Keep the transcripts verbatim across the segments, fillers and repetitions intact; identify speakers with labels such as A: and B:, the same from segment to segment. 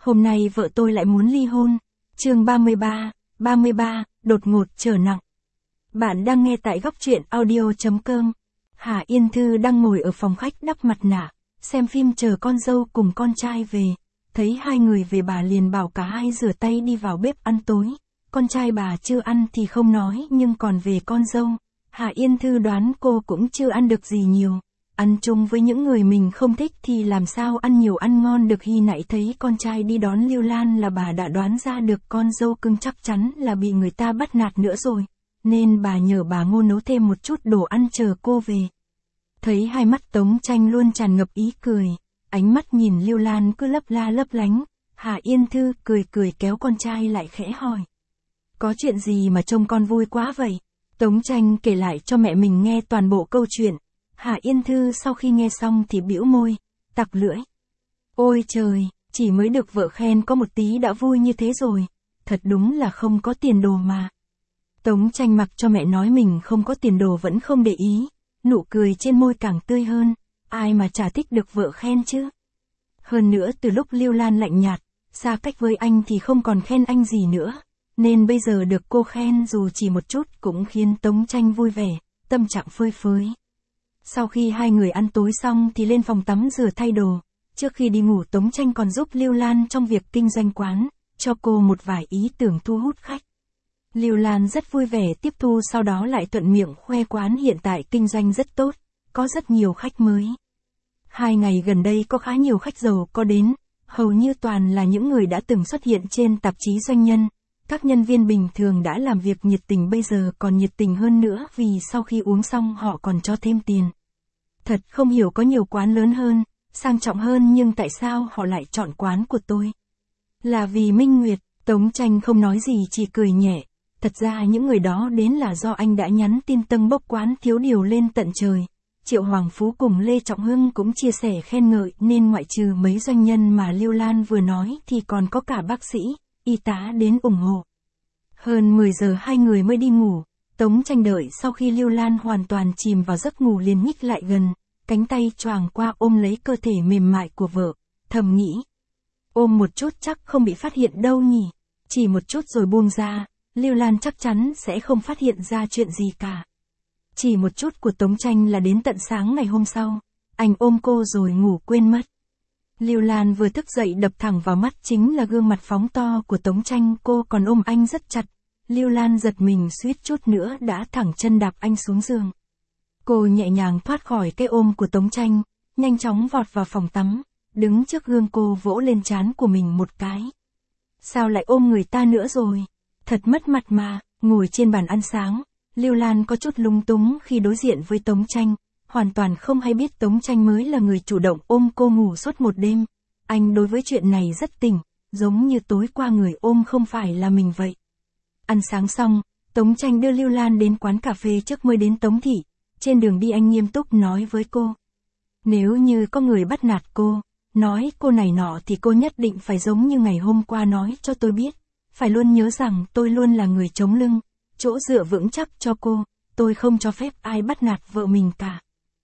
A: Hôm nay vợ tôi lại muốn ly hôn. Chương ba mươi ba, ba mươi ba, đột ngột trở nặng. Bạn đang nghe tại góc truyện audio chấm com. Hà Yên Thư đang ngồi ở phòng khách đắp mặt nạ, xem phim chờ con dâu cùng con trai về. Thấy hai người về bà liền bảo cả hai rửa tay đi vào bếp ăn tối. Con trai bà chưa ăn thì không nói, nhưng còn về con dâu, Hà Yên Thư đoán cô cũng chưa ăn được gì nhiều. Ăn chung với những người mình không thích thì làm sao ăn nhiều ăn ngon được. Khi nãy thấy con trai đi đón Lưu Lan là bà đã đoán ra được con dâu cưng chắc chắn là bị người ta bắt nạt nữa rồi. Nên bà nhờ bà Ngô nấu thêm một chút đồ ăn chờ cô về. Thấy hai mắt Tống Tranh luôn tràn ngập ý cười, ánh mắt nhìn Lưu Lan cứ lấp la lấp lánh, Hà Yên Thư cười cười kéo con trai lại khẽ hỏi. Có chuyện gì mà trông con vui quá vậy? Tống Tranh kể lại cho mẹ mình nghe toàn bộ câu chuyện. Hà Yên Thư sau khi nghe xong thì bĩu môi, tặc lưỡi. Ôi trời, chỉ mới được vợ khen có một tí đã vui như thế rồi. Thật đúng là không có tiền đồ mà. Tống Tranh mặc cho mẹ nói mình không có tiền đồ vẫn không để ý. Nụ cười trên môi càng tươi hơn. Ai mà chả thích được vợ khen chứ. Hơn nữa từ lúc Lưu Lan lạnh nhạt, xa cách với anh thì không còn khen anh gì nữa. Nên bây giờ được cô khen dù chỉ một chút cũng khiến Tống Tranh vui vẻ, tâm trạng phơi phới. Sau khi hai người ăn tối xong thì lên phòng tắm rửa thay đồ. Trước khi đi ngủ Tống Tranh còn giúp Lưu Lan trong việc kinh doanh quán, cho cô một vài ý tưởng thu hút khách. Lưu Lan rất vui vẻ tiếp thu, sau đó lại thuận miệng khoe quán hiện tại kinh doanh rất tốt, có rất nhiều khách mới. Hai ngày gần đây có khá nhiều khách giàu có đến, hầu như toàn là những người đã từng xuất hiện trên tạp chí doanh nhân. Các nhân viên bình thường đã làm việc nhiệt tình bây giờ còn nhiệt tình hơn nữa vì sau khi uống xong họ còn cho thêm tiền. Thật không hiểu, có nhiều quán lớn hơn, sang trọng hơn nhưng tại sao họ lại chọn quán của tôi? Là vì Minh Nguyệt. Tống Tranh không nói gì chỉ cười nhẹ. Thật ra những người đó đến là do anh đã nhắn tin tâng bốc quán thiếu điều lên tận trời. Triệu Hoàng Phú cùng Lê Trọng Hưng cũng chia sẻ khen ngợi nên ngoại trừ mấy doanh nhân mà Lưu Lan vừa nói thì còn có cả bác sĩ, y tá đến ủng hộ. Hơn mười giờ hai người mới đi ngủ. Tống Tranh đợi sau khi Lưu Lan hoàn toàn chìm vào giấc ngủ liền nhích lại gần, cánh tay choàng qua ôm lấy cơ thể mềm mại của vợ, thầm nghĩ. Ôm một chút chắc không bị phát hiện đâu nhỉ. Chỉ một chút rồi buông ra, Lưu Lan chắc chắn sẽ không phát hiện ra chuyện gì cả. Chỉ một chút của Tống Tranh là đến tận sáng ngày hôm sau, anh ôm cô rồi ngủ quên mất. Lưu Lan vừa thức dậy đập thẳng vào mắt chính là gương mặt phóng to của Tống Tranh, cô còn ôm anh rất chặt. Lưu Lan giật mình suýt chút nữa đã thẳng chân đạp anh xuống giường. Cô nhẹ nhàng thoát khỏi cái ôm của Tống Tranh, nhanh chóng vọt vào phòng tắm, đứng trước gương cô vỗ lên trán của mình một cái. Sao lại ôm người ta nữa rồi? Thật mất mặt mà. Ngồi trên bàn ăn sáng, Lưu Lan có chút lung túng khi đối diện với Tống Tranh, hoàn toàn không hay biết Tống Tranh mới là người chủ động ôm cô ngủ suốt một đêm. Anh đối với chuyện này rất tỉnh, giống như tối qua người ôm không phải là mình vậy. Ăn sáng xong, Tống Tranh đưa Lưu Lan đến quán cà phê trước mới đến Tống Thị. Trên đường đi anh nghiêm túc nói với cô. Nếu như có người bắt nạt cô, nói cô này nọ thì cô nhất định phải giống như ngày hôm qua nói cho tôi biết. Phải luôn nhớ rằng tôi luôn là người chống lưng, chỗ dựa vững chắc cho cô, tôi không cho phép ai bắt nạt vợ mình cả.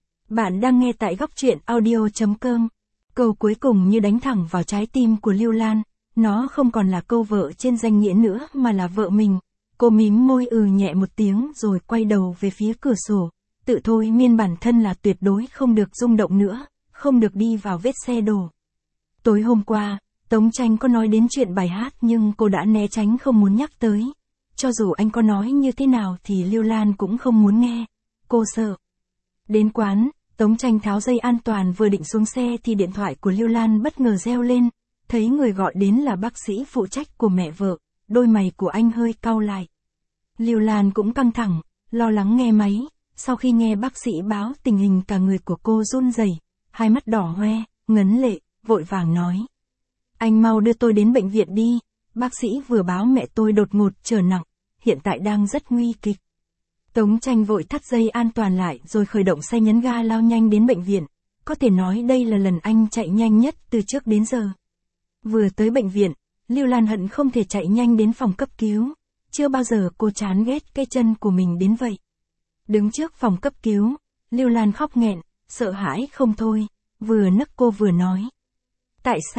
A: Bạn đang nghe tại góc truyện audio chấm com. Câu cuối cùng như đánh thẳng vào trái tim của Lưu Lan, nó không còn là câu vợ trên danh nghĩa nữa mà là vợ mình. Cô mím môi ừ nhẹ một tiếng rồi quay đầu về phía cửa sổ, tự thôi miên bản thân là tuyệt đối không được rung động nữa, không được đi vào vết xe đổ. Tối hôm qua, Tống Tranh có nói đến chuyện bài hát nhưng cô đã né tránh không muốn nhắc tới. Cho dù anh có nói như thế nào thì Lưu Lan cũng không muốn nghe. Cô sợ. Đến quán, Tống Tranh tháo dây an toàn vừa định xuống xe thì điện thoại của Lưu Lan bất ngờ reo lên. Thấy người gọi đến là bác sĩ phụ trách của mẹ vợ, đôi mày của anh hơi cau lại. Lưu Lan cũng căng thẳng, lo lắng nghe máy. Sau khi nghe bác sĩ báo tình hình cả người của cô run rẩy, hai mắt đỏ hoe, ngấn lệ, vội vàng nói. Anh mau đưa tôi đến bệnh viện đi, bác sĩ vừa báo mẹ tôi đột ngột trở nặng, hiện tại đang rất nguy kịch. Tống Tranh vội thắt dây an toàn lại rồi khởi động xe nhấn ga lao nhanh đến bệnh viện, có thể nói đây là lần anh chạy nhanh nhất từ trước đến giờ. Vừa tới bệnh viện, Lưu Lan hận không thể chạy nhanh đến phòng cấp cứu, chưa bao giờ cô chán ghét cái chân của mình đến vậy. Đứng trước phòng cấp cứu, Lưu Lan khóc nghẹn, sợ hãi không thôi, vừa nấc cô vừa nói. Tại sao,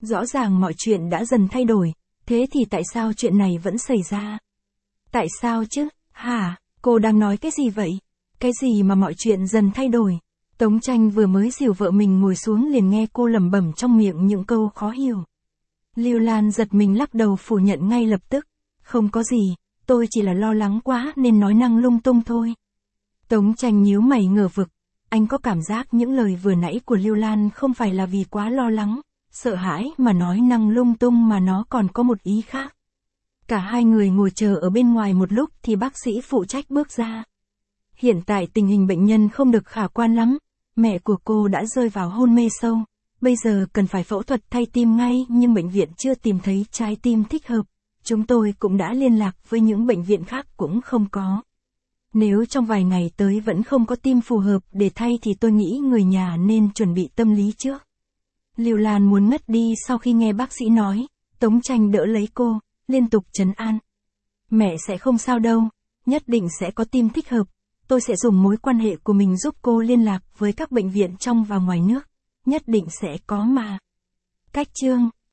A: Rõ ràng mọi chuyện đã dần thay đổi, thế thì tại sao chuyện này vẫn xảy ra? Tại sao chứ, hả, cô đang nói cái gì vậy? Cái gì mà mọi chuyện dần thay đổi? Tống Tranh vừa mới dìu vợ mình ngồi xuống liền nghe cô lẩm bẩm trong miệng những câu khó hiểu. Lưu Lan giật mình lắc đầu phủ nhận ngay lập tức. Không có gì, tôi chỉ là lo lắng quá nên nói năng lung tung thôi. Tống Tranh nhíu mày ngờ vực. Anh có cảm giác những lời vừa nãy của Lưu Lan không phải là vì quá lo lắng, sợ hãi mà nói năng lung tung mà nó còn có một ý khác. Cả hai người ngồi chờ ở bên ngoài một lúc thì bác sĩ phụ trách bước ra. Hiện tại tình hình bệnh nhân không được khả quan lắm, mẹ của cô đã rơi vào hôn mê sâu, bây giờ cần phải phẫu thuật thay tim ngay nhưng bệnh viện chưa tìm thấy trái tim thích hợp, chúng tôi cũng đã liên lạc với những bệnh viện khác cũng không có. Nếu trong vài ngày tới vẫn không có tim phù hợp để thay thì tôi nghĩ người nhà nên chuẩn bị tâm lý trước. Lưu Lan muốn ngất đi sau khi nghe bác sĩ nói, Tống Tranh đỡ lấy cô, liên tục trấn an. Mẹ sẽ không sao đâu, nhất định sẽ có tim thích hợp, tôi sẽ dùng mối quan hệ của mình giúp cô liên lạc với các bệnh viện trong và ngoài nước, nhất định sẽ có mà. Cách chương